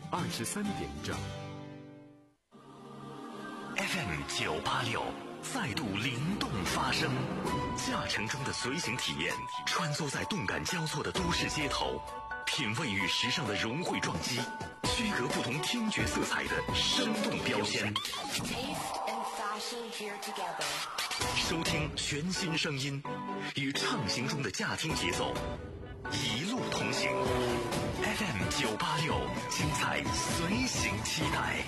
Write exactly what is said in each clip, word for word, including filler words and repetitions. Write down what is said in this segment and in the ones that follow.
二十三点整。 F M 九八六再度灵动发声，驾乘中的随行体验，穿梭在动感交错的都市街头，品味与时尚的融汇撞击，区隔不同听觉色彩的生动标签。收听全新声音，与畅行中的驾听节奏，一路同行。F M 九八六，精彩随行期待。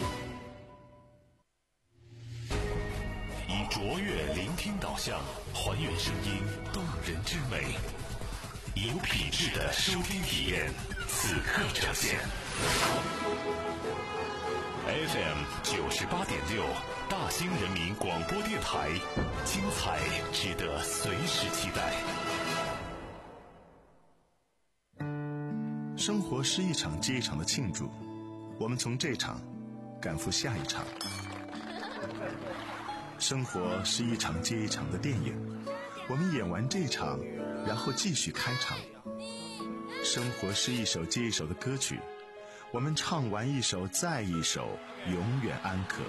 以卓越聆听导向，还原声音动人之美，有品质的收听体验，此刻呈现。F M 九十八点六，大兴人民广播电台，精彩值得随时期待。 生活是一场接一场的庆祝，我们从这场赶赴下一场。生活是一场接一场的电影，我们演完这场，然后继续开场。生活是一首接一首的歌曲，我们唱完一首再一首，永远安可。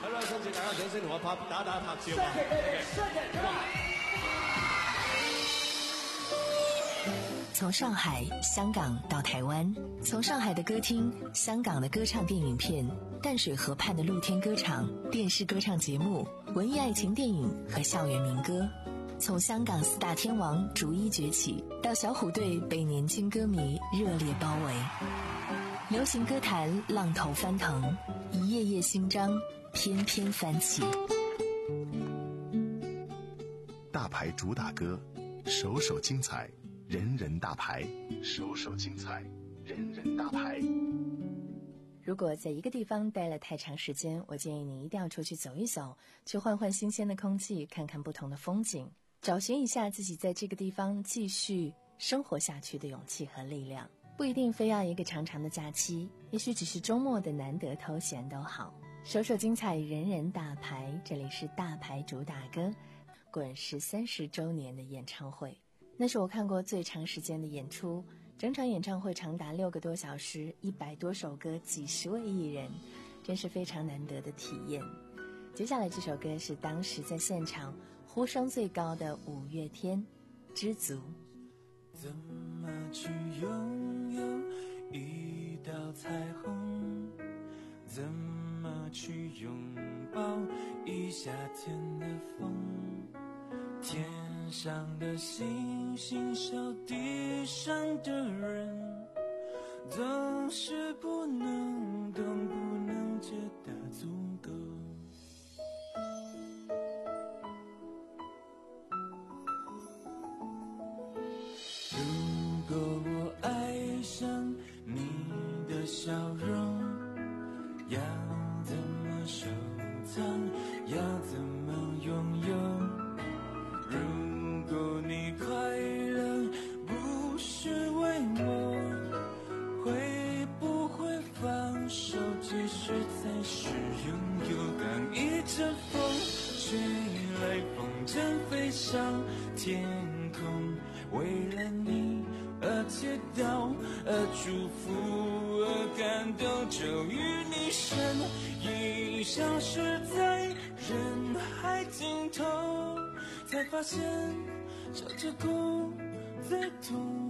从上海、香港到台湾，从上海的歌厅、香港的歌唱电影片、淡水河畔的露天歌场、电视歌唱节目、文艺爱情电影和校园民歌，从香港四大天王逐一崛起，到小虎队被年轻歌迷热烈包围。流行歌坛浪头翻腾，一页页新章翩翩翻起。 大牌主打歌，首首精彩，人人大牌，首首精彩，人人大牌。 如果在一个地方待了太长时间，我建议你一定要出去走一走，去换换新鲜的空气，看看不同的风景，找寻一下自己在这个地方继续生活下去的勇气和力量。不一定非要一个长长的假期，也许只是周末的难得偷闲都好。首首精彩，人人大牌，这里是大牌主打歌滚石三十周年的演唱会。那是我看过最长时间的演出，整场演唱会长达六个多小时，一百多首歌，几十位艺人，真是非常难得的体验。接下来这首歌是当时在现场呼声最高的五月天，知足。 怎么去拥有一道彩虹，怎么去拥抱一夏天的风，天上的星星手地上的人，总是不能懂，不能觉得足够。如果我爱上你的笑容，要怎么收藏，要怎么拥有？如果你快乐不是为我，会不会放手，其实才是拥有。当一阵风吹来，风筝飞上天空，为了你而祈祷，而祝福，而感动，就与你身影消失在人海尽头，才发现笑着哭最痛。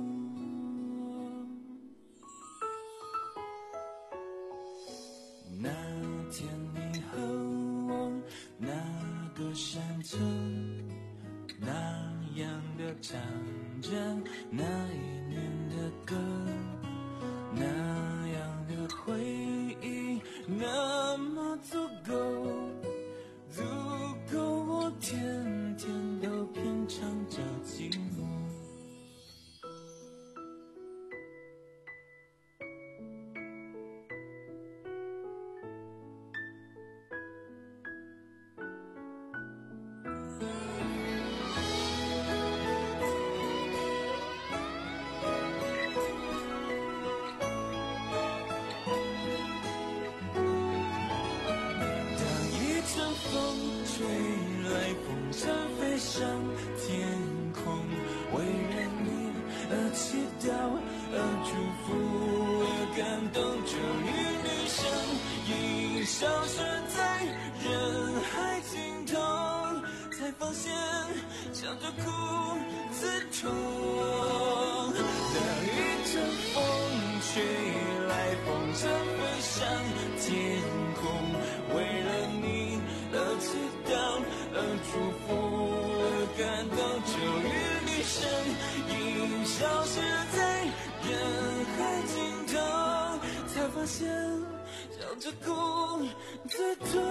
那天你和我那个山城，那样的唱着那一年的歌，那样的回忆，那么足够，足够我天天都品尝着寂寞。而祈祷，而祝福，而感动，就与你相间，笑着哭着痛。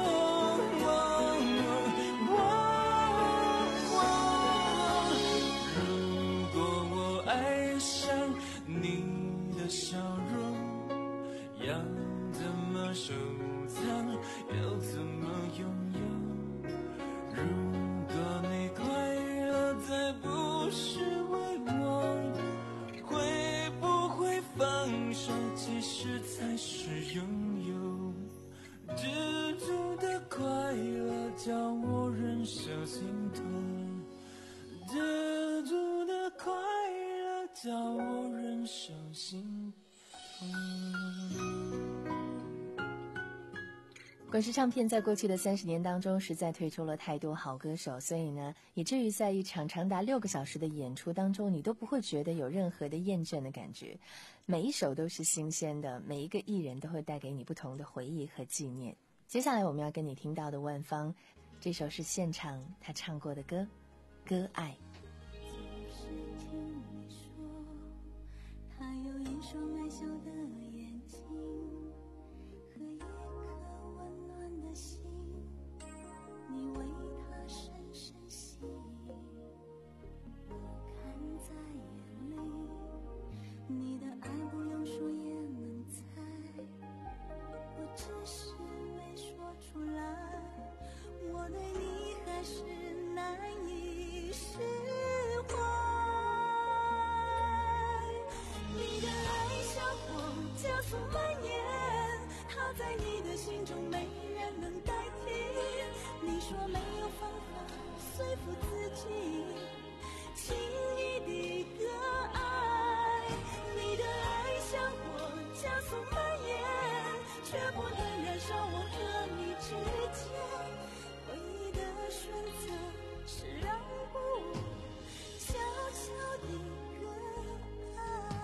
如果我爱上你的笑容，要怎么收藏，要怎么拥有？如果你快乐再不是为我，会不会放手其实才是拥有？知足的快乐叫我忍受心痛，知足的快乐叫我忍受心痛。 滚石唱片在过去的三十年当中，实在推出了太多好歌手，所以呢，以至于在一场长达六个小时的演出当中，你都不会觉得有任何的厌倦的感觉。每一首都是新鲜的，每一个艺人都会带给你不同的回忆和纪念。接下来我们要跟你听到的万芳，这首是现场他唱过的歌《歌爱》。 总是听你说，他有一双爱笑的眼睛和一颗温暖的心，你为他深深吸引，我看在眼里，你的爱不用说也能猜，我只是没说出来，我对你还是难以释怀。你的爱像火加速蔓延，它在你的心中没人能代替，你说没有方法说服自己轻易地割爱，你的爱像火加速蔓延，却不能燃烧我和你之间唯一的选择是让步，悄悄地割爱。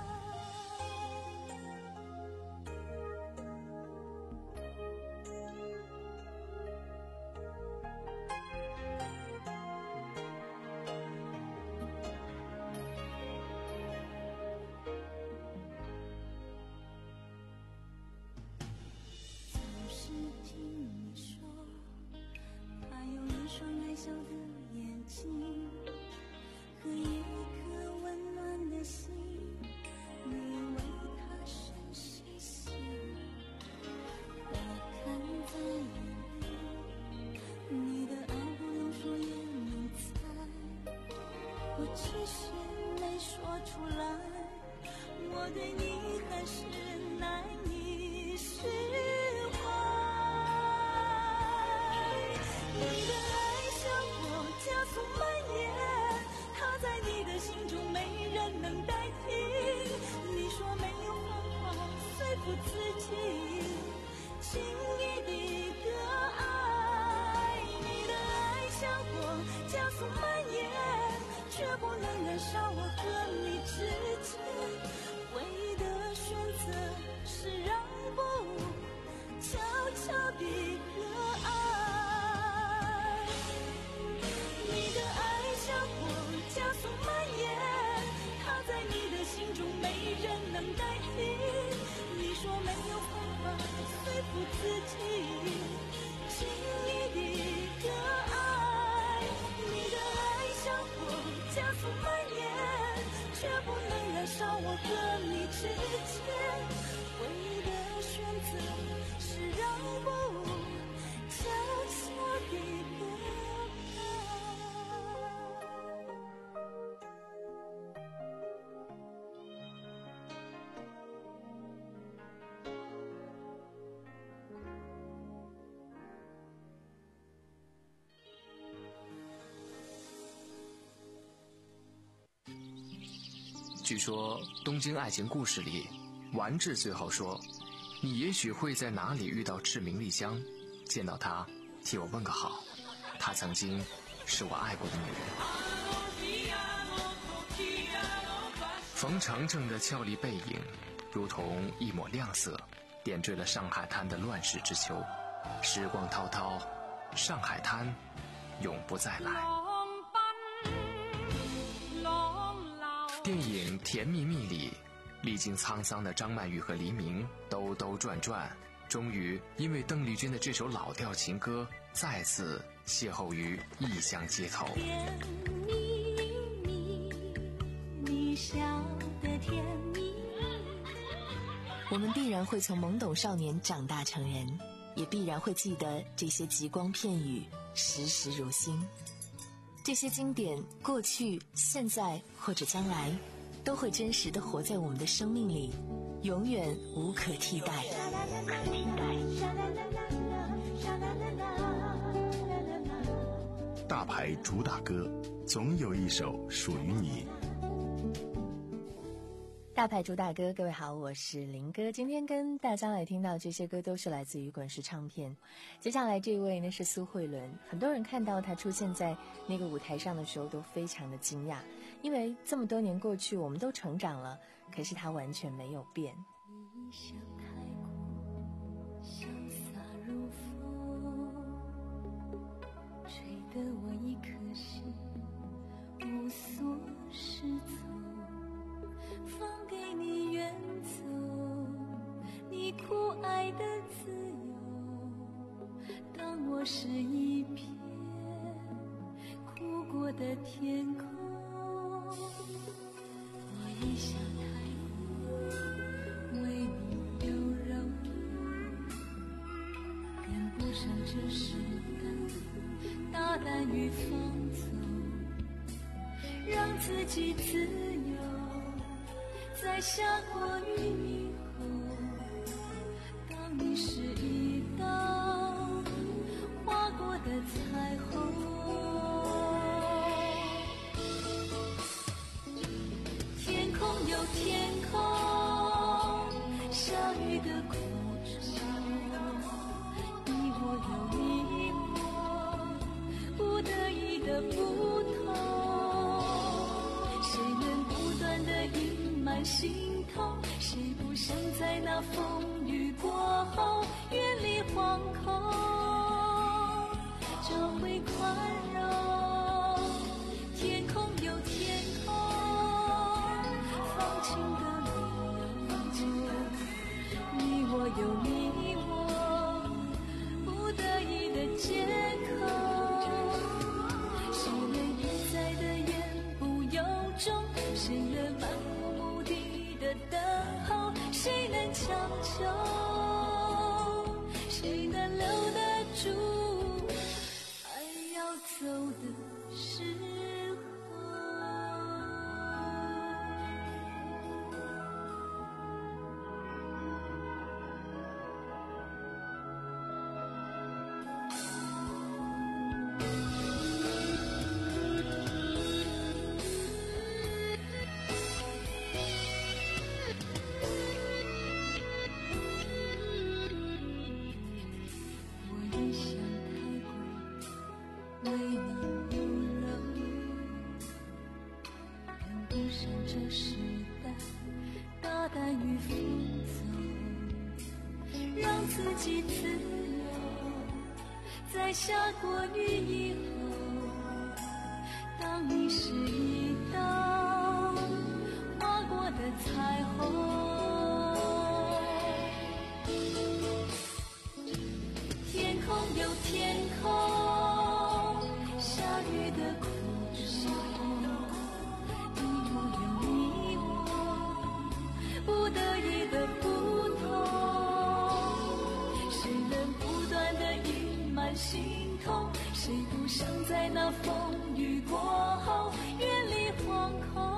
总是听你说，他有一双爱笑的眼睛和一颗温暖的心，你为他深深吸引，我看在眼里，你的爱不用说也能猜，我只是没说出来，我对你还是难以释怀。你的爱像火加速蔓延，它在你的心中没人能代替，你说没有方法说服自己轻易地割爱，你的爱像火加速蔓延，却不能燃烧我和你之间唯一的选择是让步，悄悄地割爱。你的爱像火加速蔓延，它在你的心中没人能代替，你说没有方法说服自己轻易地割爱，你的爱像火加速蔓延，却不能燃烧我和你之间唯一的选择是让步，悄悄地割爱。 据说《东京爱情故事》里，丸治最后说：“你也许会在哪里遇到志明丽香，见到她，替我问个好。她曾经是我爱过的女人。”冯程程的俏丽背影，如同一抹亮色，点缀了上海滩的乱世之秋。时光滔滔，上海滩永不再来。电影《甜蜜蜜》里， 历经沧桑的张曼玉和黎明兜兜转转，终于因为邓丽君的这首老调情歌再次邂逅于异乡街头。 甜蜜蜜，你笑得甜蜜。 我们必然会从懵懂少年长大成人，也必然会记得这些极光片语，时时如新。这些经典，过去、现在或者将来，都会真实地活在我们的生命里，永远无可替代。 大牌主打歌，总有一首属于你。 大牌主打歌，各位好，我是林哥。今天跟大家来听到这些歌都是来自于滚石唱片。接下来这位呢是苏慧伦，很多人看到她出现在那个舞台上的时候都非常的惊讶，因为这么多年过去，我们都成长了，可是她完全没有变。 一笑太过潇洒如风，吹得我一颗心无所适从，放给你远走，你酷爱的自由，当我是一片哭过的天空。我一想太过为你优柔，跟不上这时代大胆与放纵，让自己自由，在下过雨以后，当你是一道划过的彩虹。天空有天空，下雨的苦衷，你我有你我，不得已的不同，谁能不断的隐瞒心痛，谁不想在那风雨过后远离惶恐，找回宽容。天空有天空，放晴的理由，你我有你我，不得已的借口，谁能一再的言不由衷，谁能漫无目的的等候，谁能强求，谁能留得住爱要走的时候。我一想太过为你优柔，跟不上这时代大胆与放纵，让自己自由，在下过雨以后，当你是一道划过的彩虹。天空有天空，下雨的苦衷，你我有你我，不得已的不同，谁能不断的隐瞒心痛，谁不想在那风雨过后远离惶恐，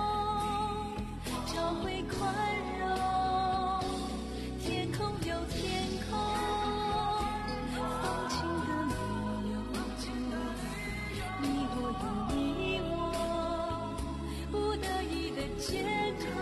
找回宽容。天空有天空，放晴的理由，你我有你我，不得已的借口，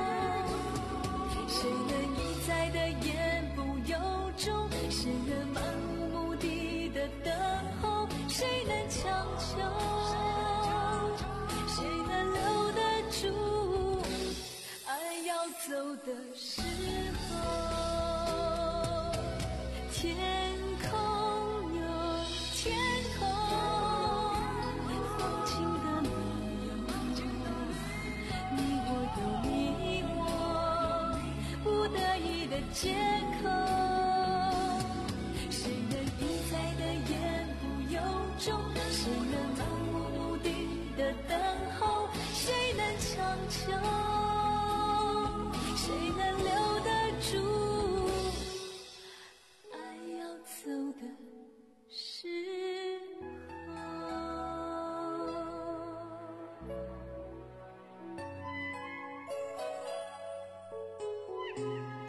谁能一再的言不由衷，谁能漫无目的的等候，谁能强求，谁能留得住爱要走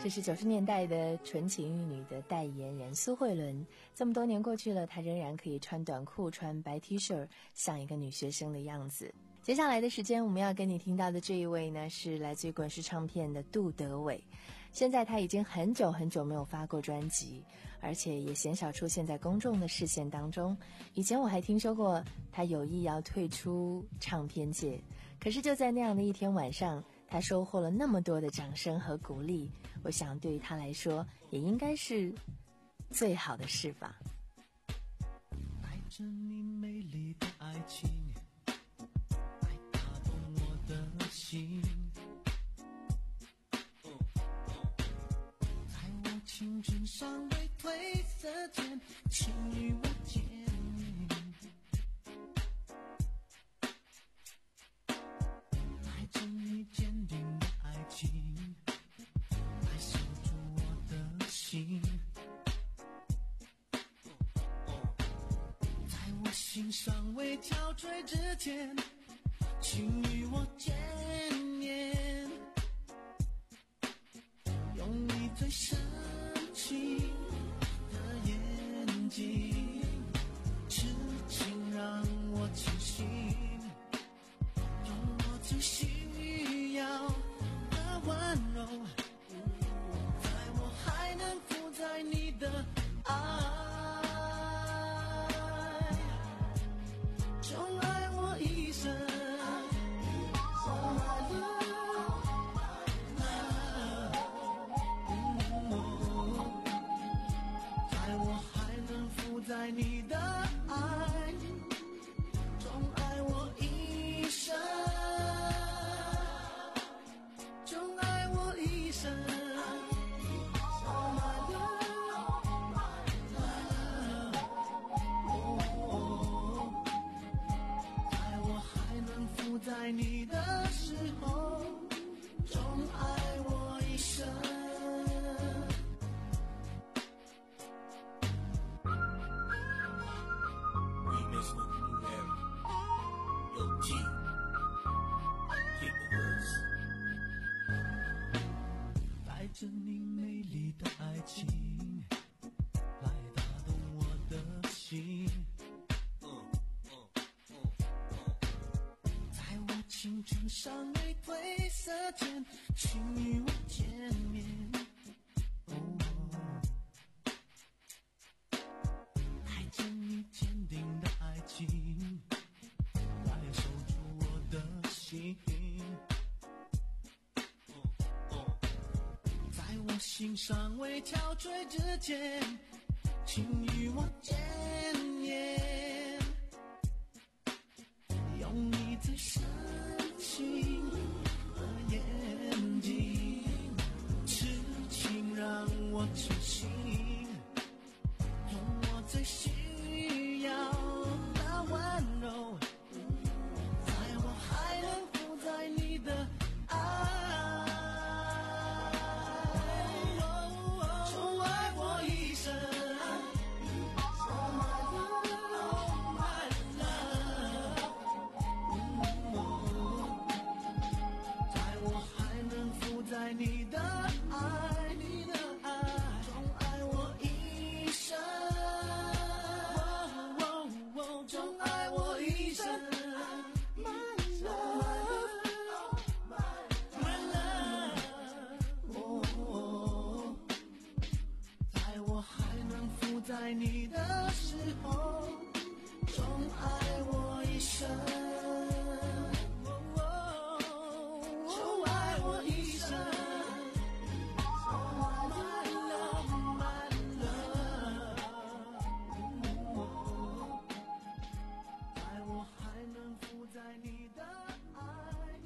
这是九十年代的纯情玉女的代言人苏慧伦。这么多年过去了，她仍然可以穿短裤、穿白 T 恤，像一个女学生的样子。接下来的时间，我们要跟你听到的这一位呢，是来自于滚石唱片的杜德伟。现在他已经很久很久没有发过专辑，而且也鲜少出现在公众的视线当中。以前我还听说过他有意要退出唱片界，可是就在那样的一天晚上，他收获了那么多的掌声和鼓励，我想对于他来说也应该是最好的事吧。 带着你美丽的爱情，来打动我的心，在我青春尚未褪色前，请与我见面，带着你坚定的爱情，来守住我的心，在我心尚未憔悴之前，请与我见面，用你最深情的眼睛，痴情让我清醒，用我最需要的温柔，在我还能附在你的爱，宠爱我一生。在你的爱，宠爱我一生，宠爱我一生，在我还能附在你的时候，宠爱我一生。带着你美丽的爱情，来打动我的心，在我青春尚未褪色前，请与我见面，带着你坚定的爱情，来守住我的心，在我心尚未憔悴之前，请与我见面，用你最深情的眼睛，痴情让我清醒，用我最需要的温柔，在我还能附在你的爱，宠爱我一生，在我还能附在你的爱，你的爱，宠爱我一生，宠爱我一生。在你的时候，宠爱我一生，宠爱我一生，在我还能附在你的爱。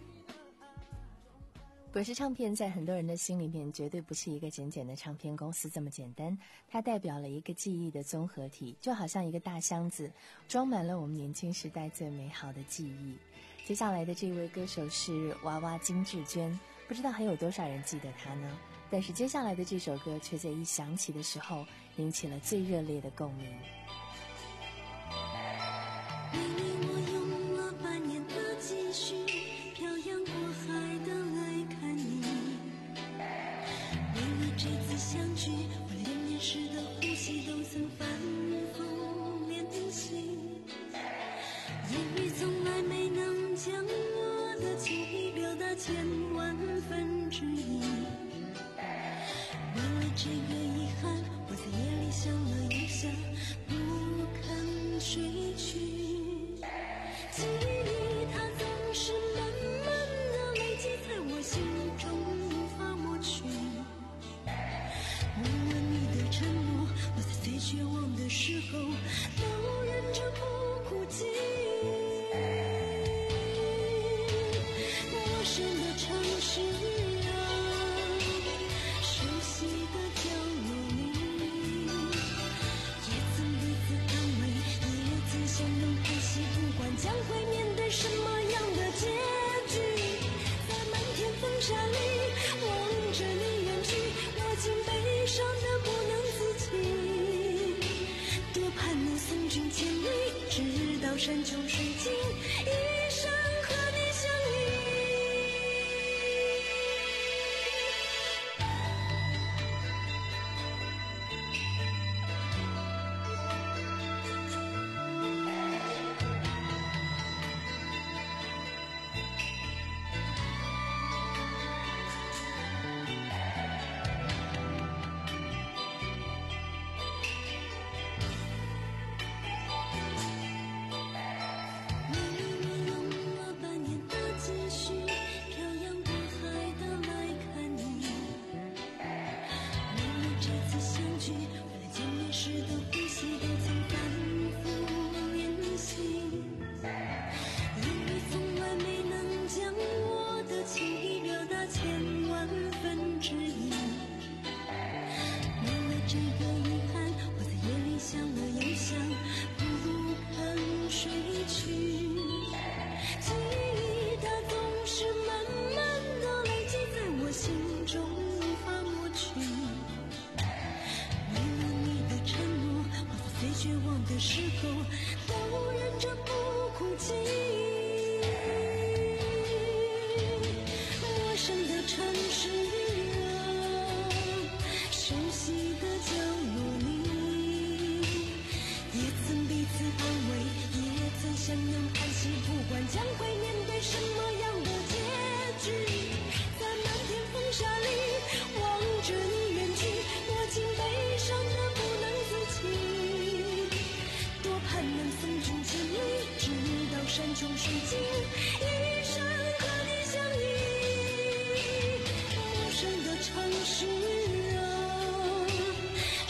滚石唱片在很多人的心里面绝对不是一个简简的唱片公司这么简单，它代表了一个记忆的综合体，就好像一个大箱子，装满了我们年轻时代最美好的记忆。接下来的这位歌手是娃娃金智娟，不知道还有多少人记得她呢？但是接下来的这首歌却在一响起的时候引起了最热烈的共鸣。 为你我用了半年的积蓄，漂洋过海的来看你，为了曾反复练习，言语从来没能将我的情意表达千万分之一。为了这个遗憾，我在夜里想了又想，不肯睡去。记忆它总是慢慢的累积在我心中，无法抹去。无论你的承诺，我在最绝望的时候都忍着不哭泣。陌生的城市啊，熟悉的角落里，也曾彼此安慰，也曾相拥叹息，不管将会面对什么样的结局。在漫天风沙里望着你远去，我竟悲伤得不能自己。多盼能送君千里，直到山穷水尽，一生和你相依。绝望的时候都忍着不哭泣。陌生的城市啊，熟悉的角落里，也曾彼此安慰，也曾相拥叹息，不管将会面对什么样的结局。在漫天风沙里望着你远去，我竟悲伤得不能自己。盼能送君千里，直到山穷水尽，一生和你相依。陌生的城市啊，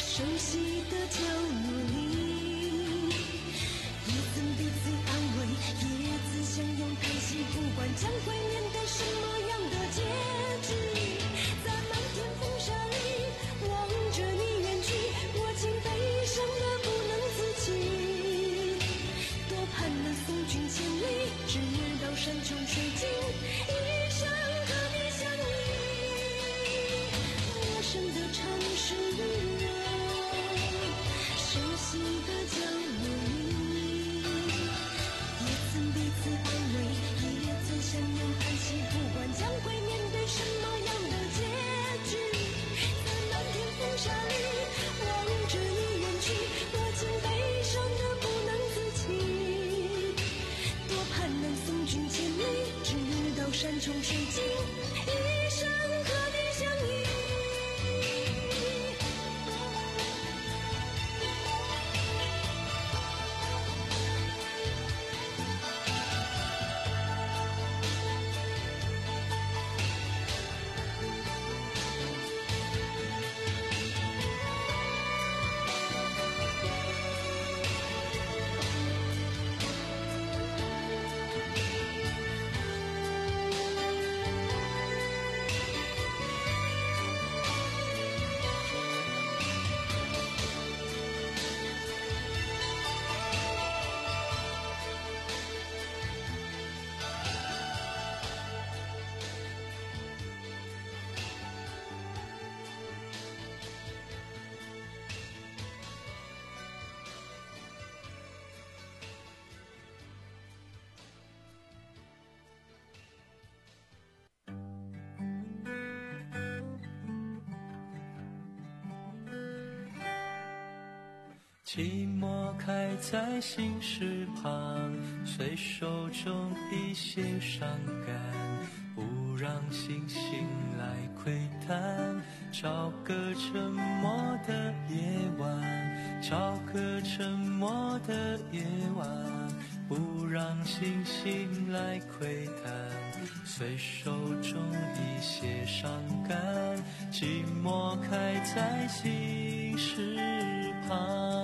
寂寞开在心事旁，随手中一些伤感，不让星星来窥探，找个沉默的夜晚，找个沉默的夜晚，不让星星来窥探，随手中一些伤感，寂寞开在心事旁。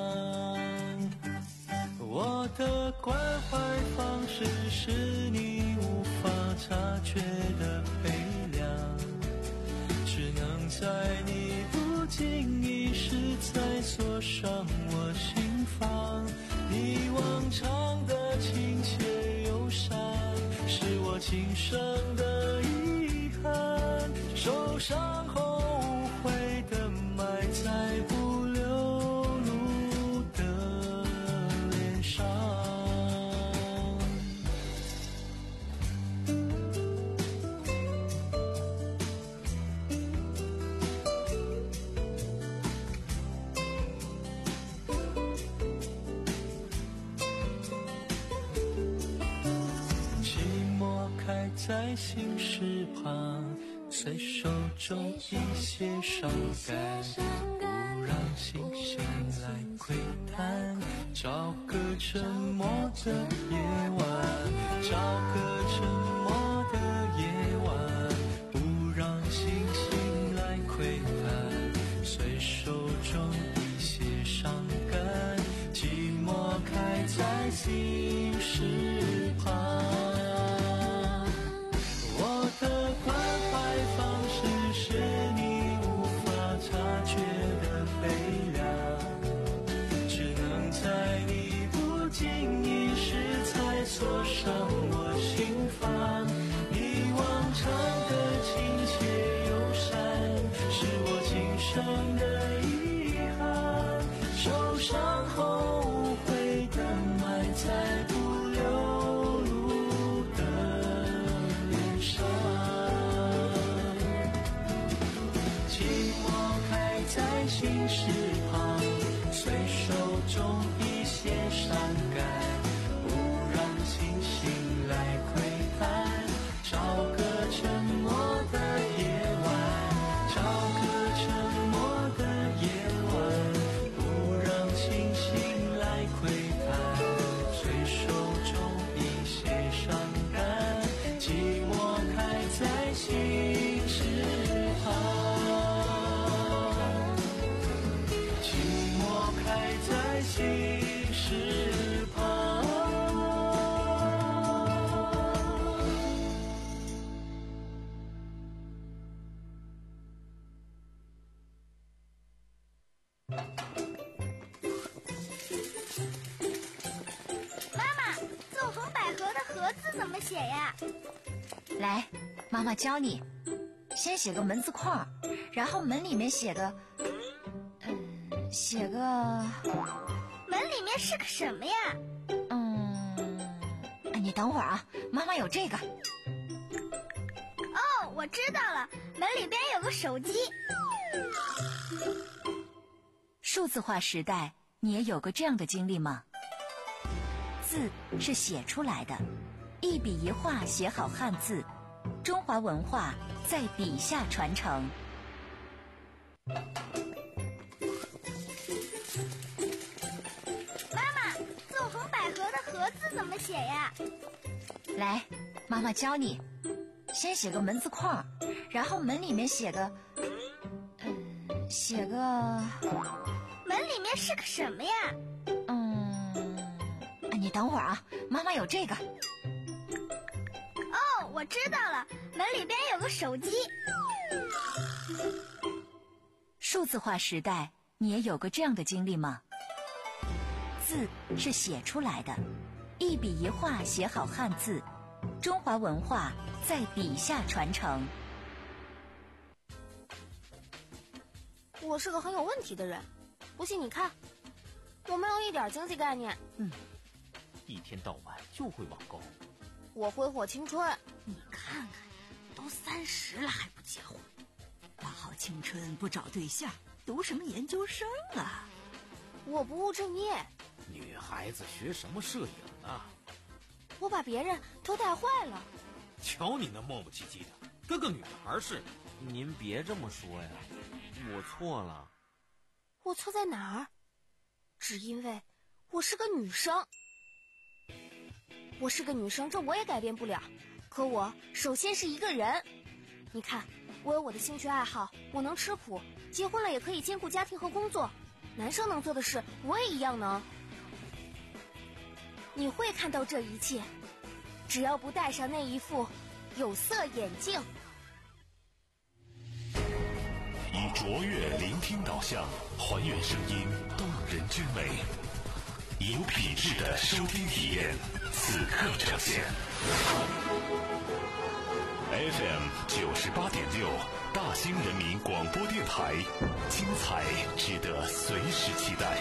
我的关怀方式是你无法察觉的悲凉，只能在你不经意时才锁上我心房。你往常的亲切友善，是我今生的遗憾，受伤后无悔的埋在不流露的脸上。开在心事旁，随手中一些伤感，不让星星来窥探，找个沉默的夜晚，找个沉默的夜晚，不让星星来窥探，随手中一些伤感，寂寞开在心事旁。的关怀方式是你无法察觉的悲凉，只能在你不经意时才锁上我心房。你往常的亲切友善，是我今生的遗憾，受伤后无悔的埋在不流露的脸上。在心事旁，随手中一些伤感，不让星星来窥探，找个沉默的夜晚，找个沉默的夜晚，不让星星来窥探，随手中一些伤感，寂寞开在心事旁。开在心事旁。 妈妈，纵横捭阖的阖字怎么写呀？ 来，妈妈教你，先写个门字框，然后门里面写个写个门里面是个什么呀？ 嗯，你等会儿啊，妈妈有这个。 哦，我知道了，门里边有个手机。 数字化时代，你也有过这样的经历吗？字是写出来的，一笔一画写好汉字，中华文化在笔下传承。 纵横捭阖的阖字怎么写呀？ 来，妈妈教你，先写个门字框，然后门里面写个嗯，写个门里面是个什么呀？ 嗯，你等会儿啊，妈妈有这个。 哦，我知道了，门里边有个手机。 数字化时代，你也有过这样的经历吗？字是写出来的，一笔一画写好汉字，中华文化在笔下传承。 我是个很有问题的人，不信你看，我没有一点经济概念。 嗯，一天到晚就会网购。 我挥霍青春。 你看看，都三十了还不结婚，花好青春不找对象，读什么研究生啊？ 我不务正业。 女孩子学什么摄影啊？ 我把别人都带坏了。 瞧你那磨磨唧唧的，跟个女孩似的。 您别这么说呀，我错了。 我错在哪儿？只因为我是个女生。我是个女生，这我也改变不了。可我首先是一个人。你看，我有我的兴趣爱好，我能吃苦，结婚了也可以兼顾家庭和工作。男生能做的事，我也一样能。你会看到这一切，只要不戴上那一副有色眼镜。 以卓越聆听导向，还原声音动人之美，有品质的收听体验，此刻呈现。F M 九十八点六，大兴人民广播电台，精彩值得随时期待。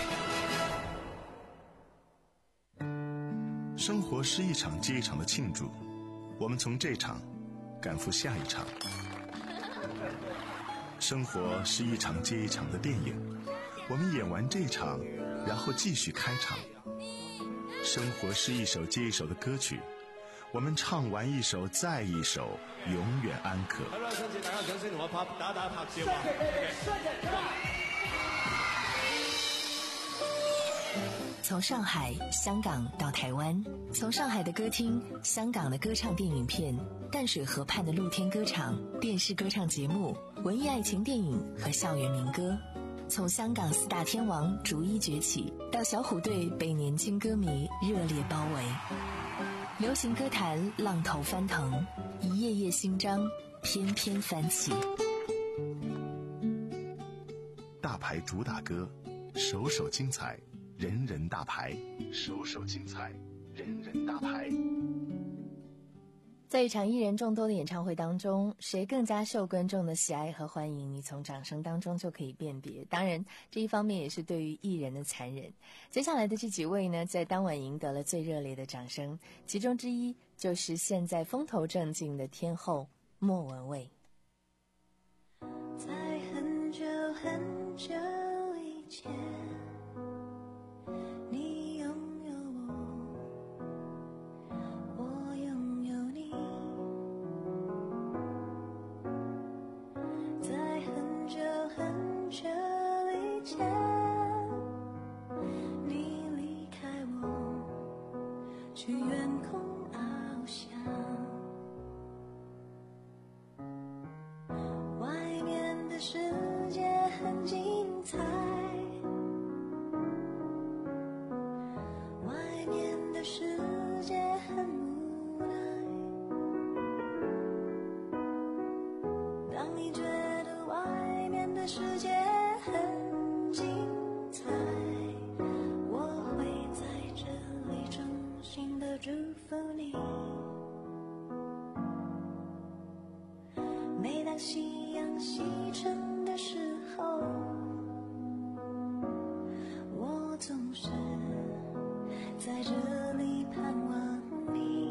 生活是一场接一场的庆祝，我们从这场赶赴下一场。生活是一场接一场的电影，我们演完这场，然后继续开场。生活是一首接一首的歌曲，我们唱完一首再一首，永远安可。 从上海、香港到台湾，从上海的歌厅、香港的歌唱电影片、淡水河畔的露天歌场、电视歌唱节目、文艺爱情电影和校园民歌，从香港四大天王逐一崛起，到小虎队被年轻歌迷热烈包围，流行歌坛浪头翻腾，一页页新章翩翩翻起。 大牌主打歌，首首精彩，人人大牌，首首精彩，人人大牌。 在一场艺人众多的演唱会当中，谁更加受观众的喜爱和欢迎，你从掌声当中就可以辨别。当然，这一方面也是对于艺人的残忍。接下来的这几位呢，在当晚赢得了最热烈的掌声，其中之一就是现在风头正劲的天后莫文蔚。 在很久很久以前，你拥有我，我拥有你。在很久很久以前，你离开我，去远空翱翔。外面的世界很精彩，外面的世界很无奈。当你觉得外面的世界很精彩，我会在这里衷心的祝福你。每当夕阳西沉的时候，我总是在这里盼望你。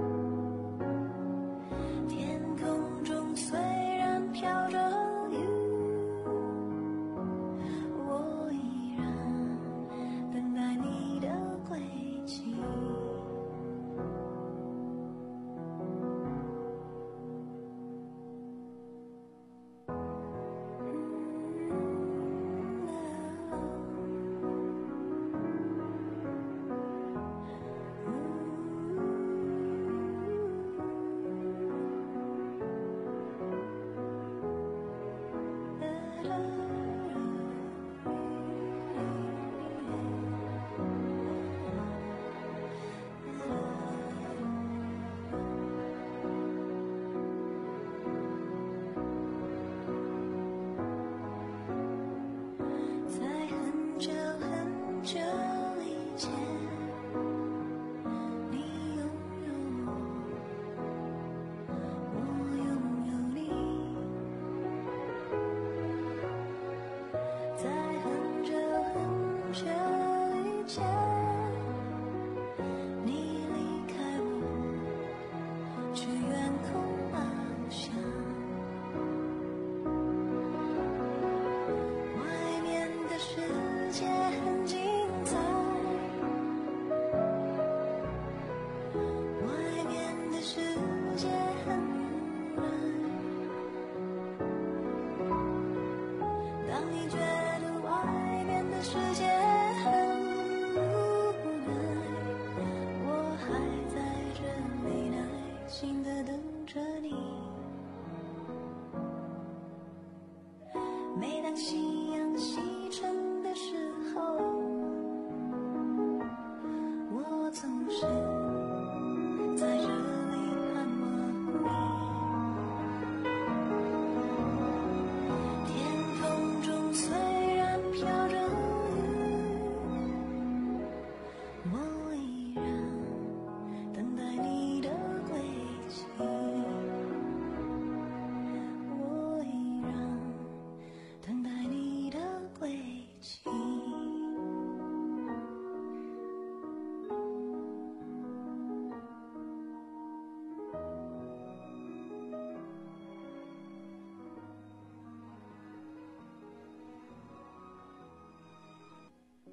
天空中虽然飘着雨，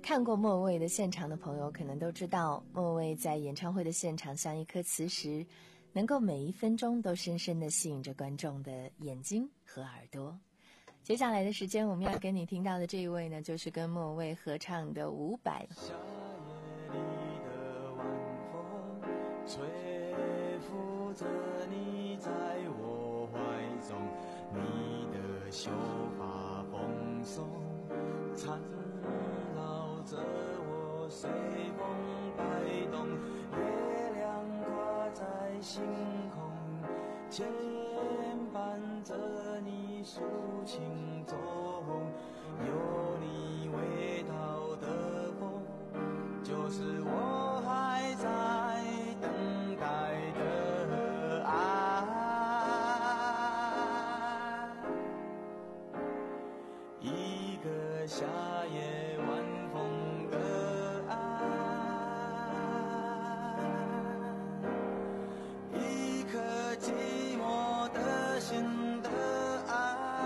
看过莫文蔚的现场的朋友可能都知道，莫文蔚在演唱会的现场像一颗磁石，能够每一分钟都深深地吸引着观众的眼睛和耳朵。接下来的时间我们要跟你听到的这一位呢，就是跟莫文蔚合唱的伍佰。 夏夜里的晚风吹拂着你在我怀中，你的秀发蓬松缠绕着我，随风摆动，月亮挂在星空，牵绊着你抒情中，有你味道的风，就是我还在等待的爱。一个夏夜晚风的爱，一颗寂寞的心的爱，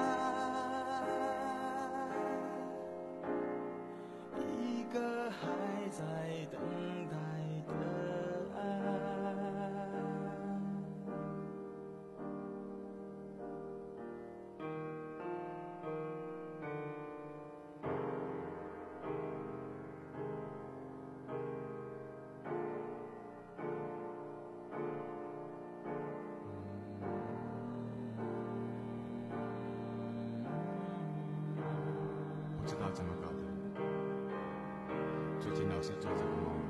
一个还在等待的爱。 不知道怎么搞的，最近老是做这个梦，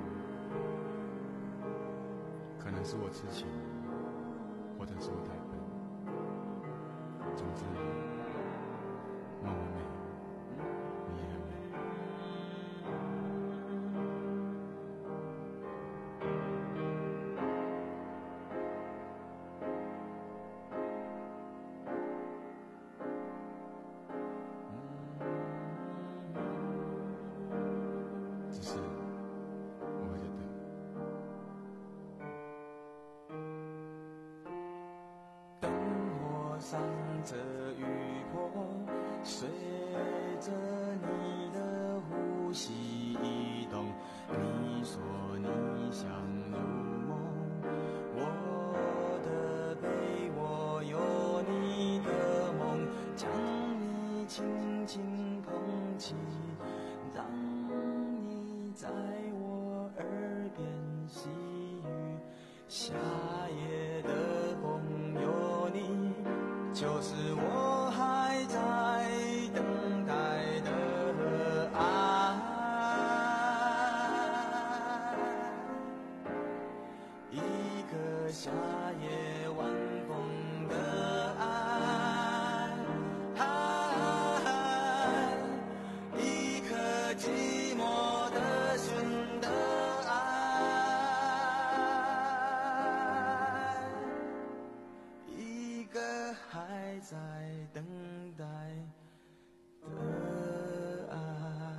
可能是我痴情，或者是我太笨。总之，梦很美，你也很美。只是我会觉得， 灯火闪着雨波，随着你的呼吸移动。你说你想入梦，我的背窝有你的梦，将你轻轻捧起，让你在我耳边细语。夏夜的风有你，就是我还在等待的爱。一个夏夜晚风的爱，一颗寂寞的心的爱，一个还在等待的爱。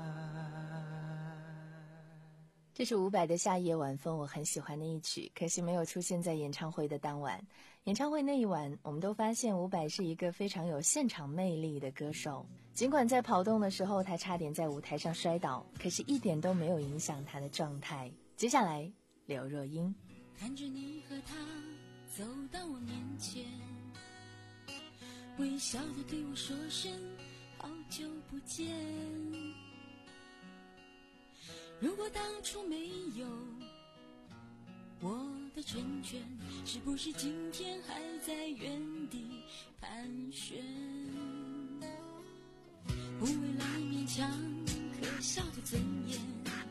这是伍佰的《夏夜晚风》，我很喜欢的一曲，可惜没有出现在演唱会的当晚。演唱会那一晚，我们都发现伍佰是一个非常有现场魅力的歌手。尽管在跑动的时候，他差点在舞台上摔倒，可是一点都没有影响他的状态。接下来，刘若英。 看着你和他走到我面前，微笑地对我说声好久不见。如果当初没有我的成全，是不是今天还在原地盘旋？不为了勉强可笑的尊严，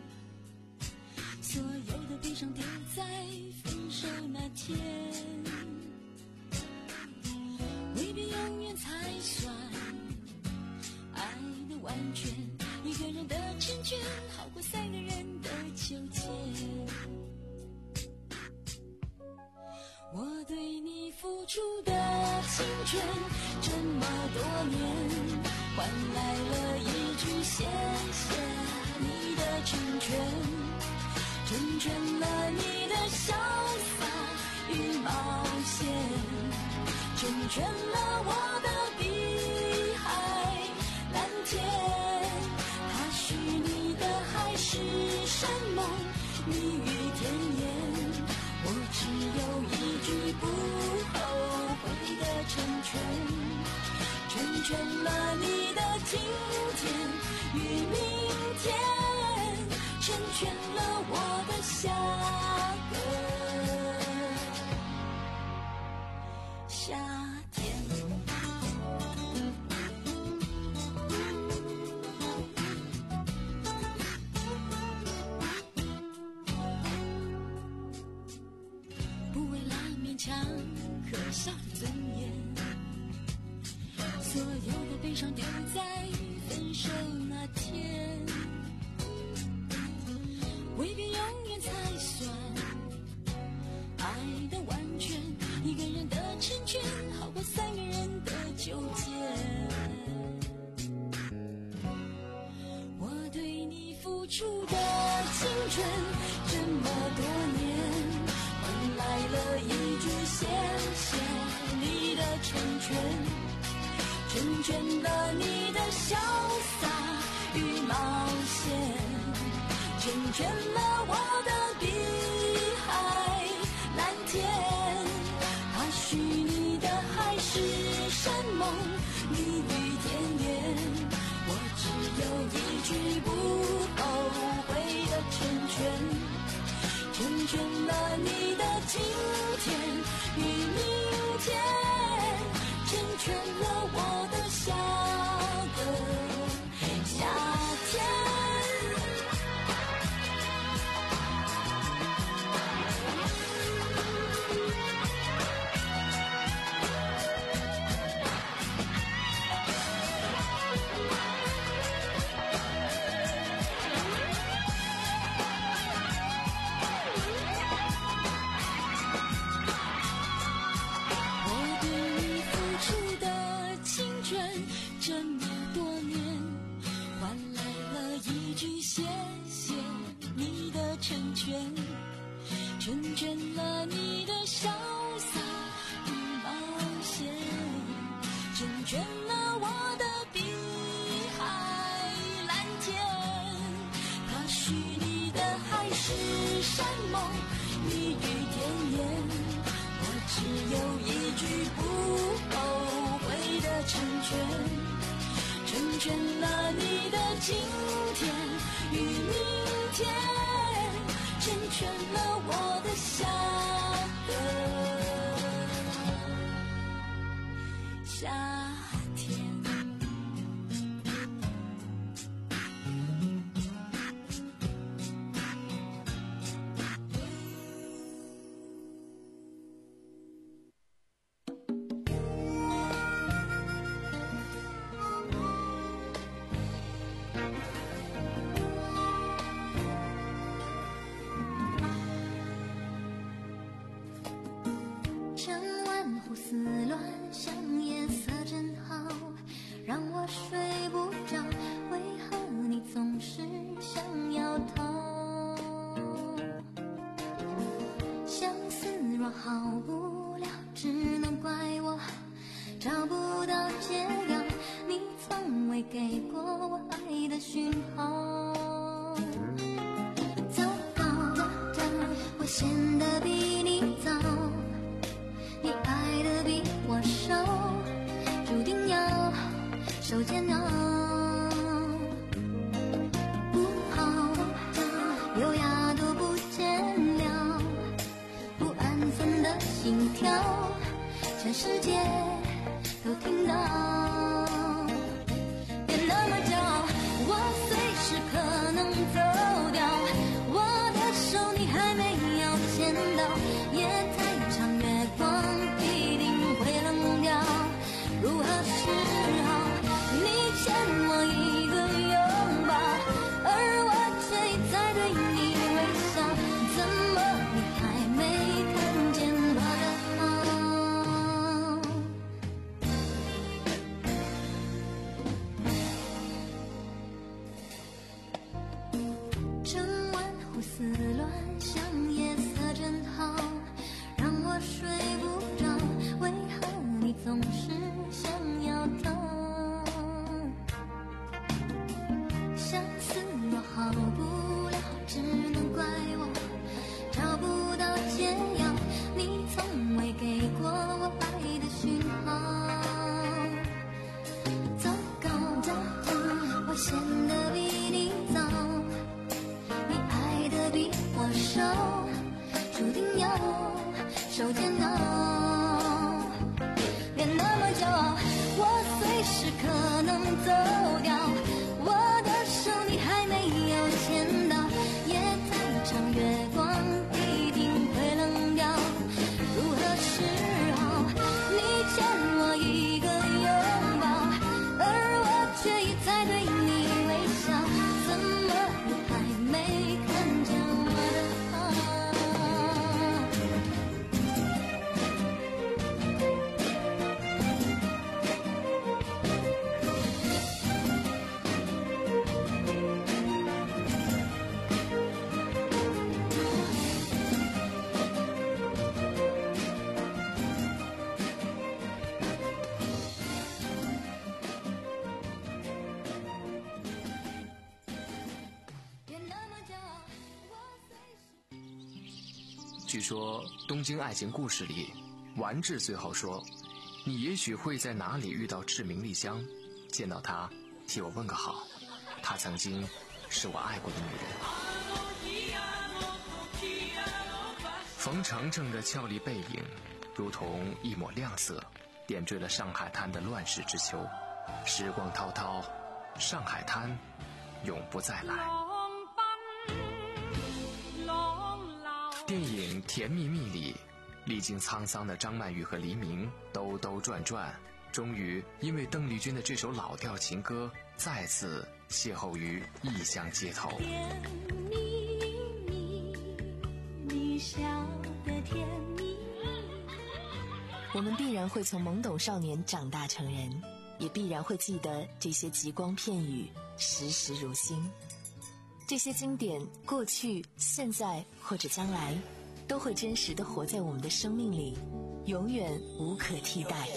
所有的悲伤丢在分手那天，未必永远才算爱的完全，一个人的成全好过三个人的纠结。我对你付出的青春这么多年，换来了一句谢谢你的成全，成全了你的潇洒与冒险，成全了我的碧海蓝天。他许你的海成全了我的下个夏天。不为了勉强可笑的尊严，所有的悲伤丢在分手那天，未必永远才算爱的完全，一个人的成全好过三个人的纠结。我对你付出的青春这么多年，换来了一句谢谢你的成全，成全了你的潇洒与冒险，成全了我的碧海蓝天。它许你的海誓山盟，蜜语甜言，我只有一句不后悔的成全，成全了你的今天与明天，成全了我的下个夏天。成全了你的潇洒与冒险，成全了我的碧海蓝天。它许你的海誓山盟，蜜语甜言，我只有一句不后悔的成全，成全了你的今天与明天，成全了我的下个夏天。 胡思乱想，夜色真好，让我睡不着。为何你总是想要逃？相思若好无聊，只能怪我找不到解药。你从未给过我爱的讯号。糟糕，我显得比你早。你爱的比我少，注定要受煎熬。不好，优雅都不见了，不安分的心跳，全世界都听到。别那么骄傲，我随时可能走掉，我的手你还没有牵到，夜太长，月光一定会冷掉。如何是好？你欠我一个拥抱，而我却在对你微笑。怎么你还没看见我的好？整晚胡思乱想，夜色真好，让我睡不着。为何你总是想要逃？相思若好不了，只能怪我找不到解药。你从未给过我爱的讯号。糟糕，我显得比你早。你据说《东京爱情故事》里，丸治最后说：“你也许会在哪里遇到志明丽香，见到她，替我问个好。她曾经是我爱过的女人。”冯程程的俏丽背影，如同一抹亮色，点缀了上海滩的乱世之秋。时光滔滔，上海滩永不再来。电影《甜蜜蜜》里，历经沧桑的张曼玉和黎明兜兜转转，终于因为邓丽君的这首老调情歌，再次邂逅于异乡街头。 甜蜜蜜，你笑得甜蜜蜜。 我们必然会从懵懂少年长大成人，也必然会记得这些极光片语，时时如新。这些经典，过去、现在或者将来，都会真实地活在我们的生命里，永远无可替代。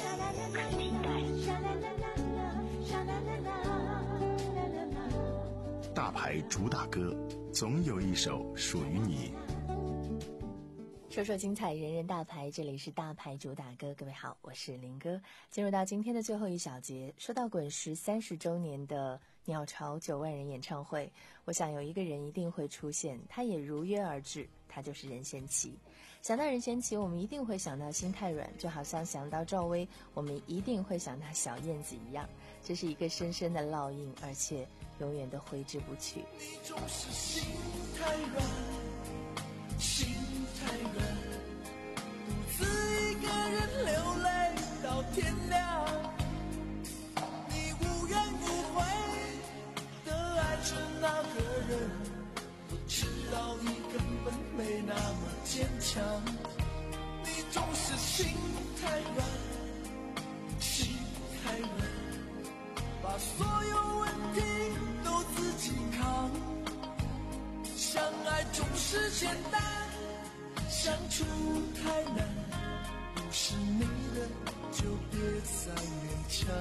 大牌主打歌，总有一首属于你。 说说精彩，人人大牌，这里是大牌主打歌。各位好，我是林哥。进入到今天的最后一小节，说到滚石三十周年的鸟巢九万人演唱会，我想有一个人一定会出现，他也如约而至，他就是任贤齐。想到任贤齐，我们一定会想到心太软，就好像想到赵薇，我们一定会想到小燕子一样。这是一个深深的烙印，而且永远都挥之不去。 你总是心太软，心太软，独自一个人流泪到天亮。你无怨无悔的爱着那个人，我知道你根本没那么坚强。你总是心太软，心太软，把所有问题都自己扛。相爱总是简单，相处太难，不是你的就别再勉强。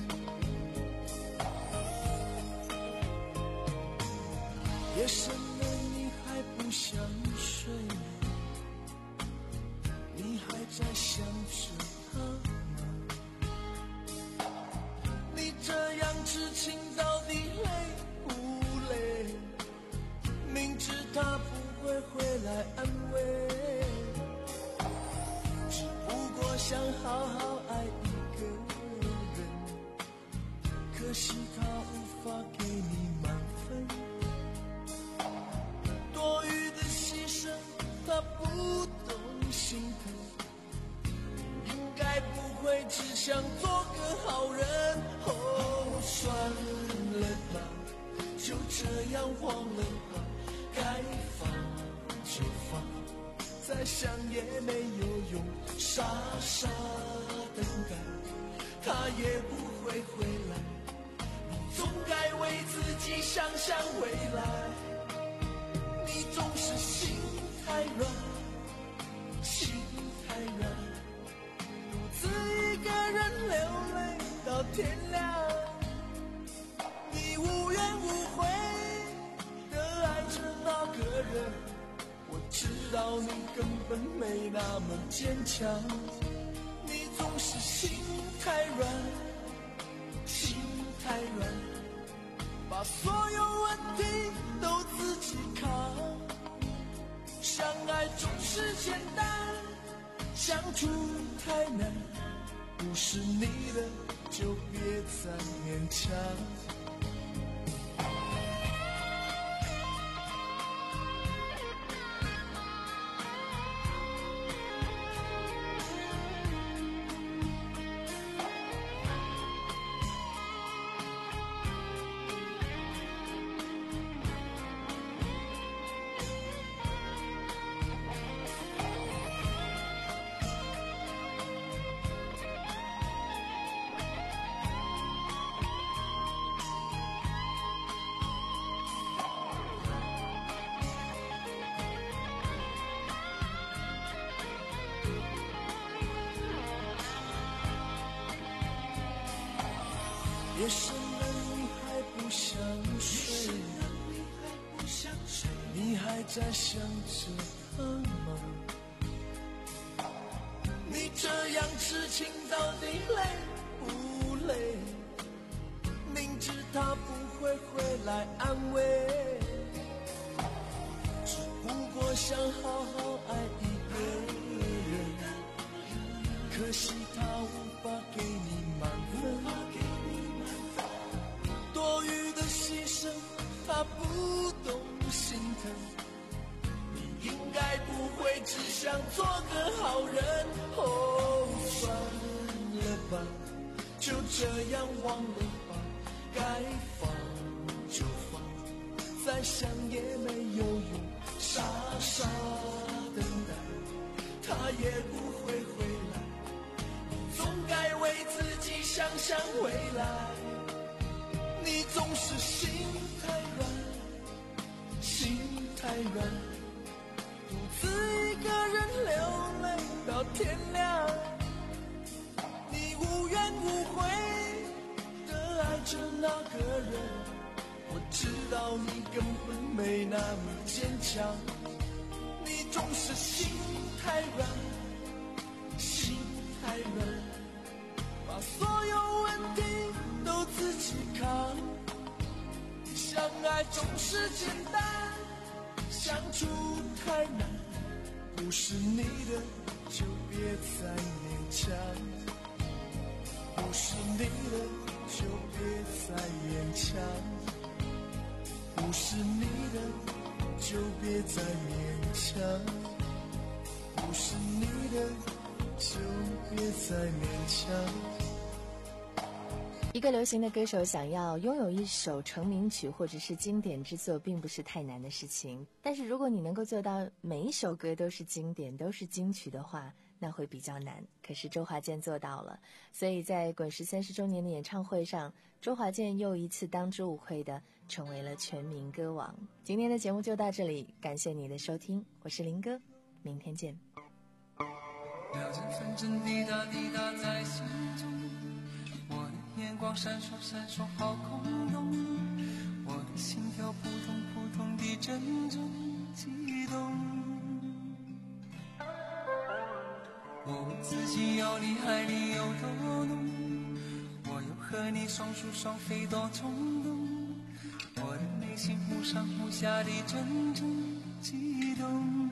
夜深了你还不想睡，你还在想着他吗？你这样痴情到底累不累？明知他不会回来安慰，只不过想好好爱一个人，可惜他无法给你满分，多余的牺牲他不懂心疼，应该不会只想做个好人。哦，算了吧，就这样忘了吧，该放就放，再想也没有用，傻傻等待，他也不会回来，你总该为自己想想未来。你总是心太软，心太软，独自一个人流泪到天亮。你无怨无悔的爱着那个人，我知道你根本没那么坚强。你总是心太软，心太软，把所有问题都自己扛。相爱总是简单，相处太难，不是你的就别再勉强。夜深了你还不想睡，你还在想着他吗？ 你这样痴情到底累不累？明知他不会回来安慰，只不过想好好爱一个人，可惜他无法给你满分，多余的牺牲他不懂心疼，你应该不会只想做个好人。哦，算了吧，就这样忘了吧，该放就放，再想也没有用，傻傻等待，他也不会回来，你总该为自己想想未来。你总是心太软，心太软，独自一个人流泪到天亮，你无怨无悔的爱着那个人，我知道你根本没那么坚强，你总是心太软，心太软，把所有问题都自己扛，相爱总是简单，相处太难，不是你的就别再勉强，不是你的就别再勉强，不是你的就别再勉强，不是你的就别再勉强。 一个流行的歌手想要拥有一首成名曲或者是经典之作并不是太难的事情，但是如果你能够做到每一首歌都是经典都是金曲的话，那会比较难，可是周华健做到了，所以在滚石三十周年的演唱会上，周华健又一次当之无愧的成为了全民歌王。今天的节目就到这里，感谢你的收听，我是林哥，明天见。 秒针分针滴答滴答在心中，我的眼光闪烁闪烁好空洞，我的心跳扑通扑通地阵阵悸动，我问自己要你爱你有多浓，我又和你双宿双飞多冲动，我的内心忽上忽下地阵阵悸动，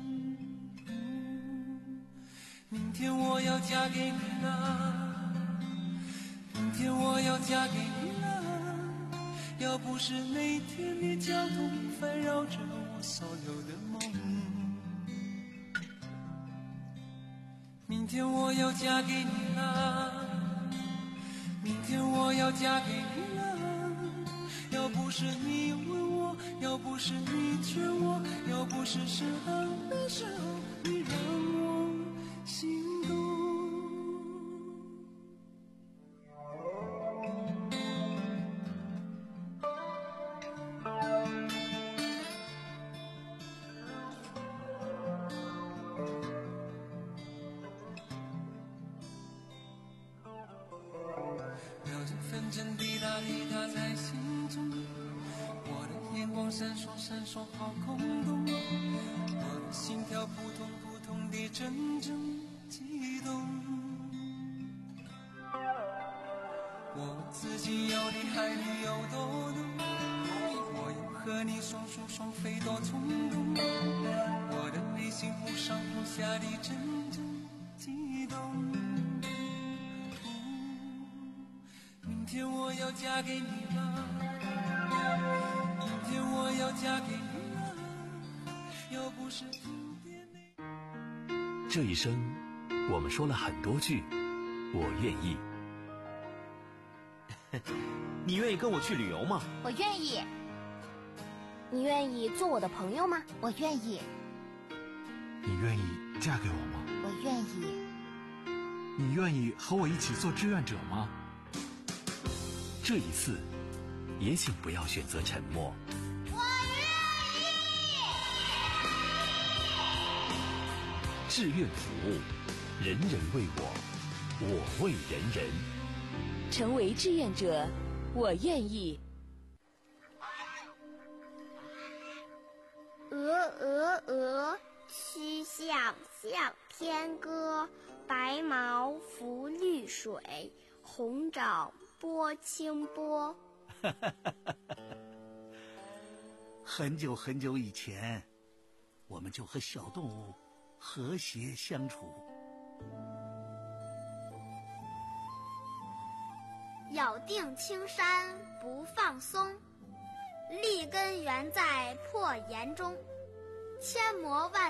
明天我要嫁给你了，明天我要嫁给你了，要不是那天的交通烦扰着我所有的梦，明天我要嫁给你了，明天我要嫁给你了，要不是你问我，要不是你劝我，要不是适合的时候你让我心动。秒针分针滴答滴答在心中，我的眼光闪烁闪烁好空洞，我的心跳扑通扑通地阵阵悸动，我问自己要你爱你有多浓，我又和你双宿双飞多冲动，我的内心忽上忽下地阵阵悸动，明天我要嫁给你了，明天我要嫁给你了，要不是听见你。 这一生，我们说了很多句我愿意。 你愿意跟我去旅游吗？ 我愿意。你愿意做我的朋友吗？我愿意。 你愿意嫁给我吗？ 我愿意。 你愿意和我一起做志愿者吗？ 这一次，也请不要选择沉默。 我愿意。 志愿服务，人人为我，我为人人。 成为志愿者，我愿意。 鹅鹅鹅，曲项向天歌， 白毛浮绿水，红掌拨清波。 很久很久以前，我们就和小动物和谐相处。 咬定青山不放松，立根原在破岩中，千磨万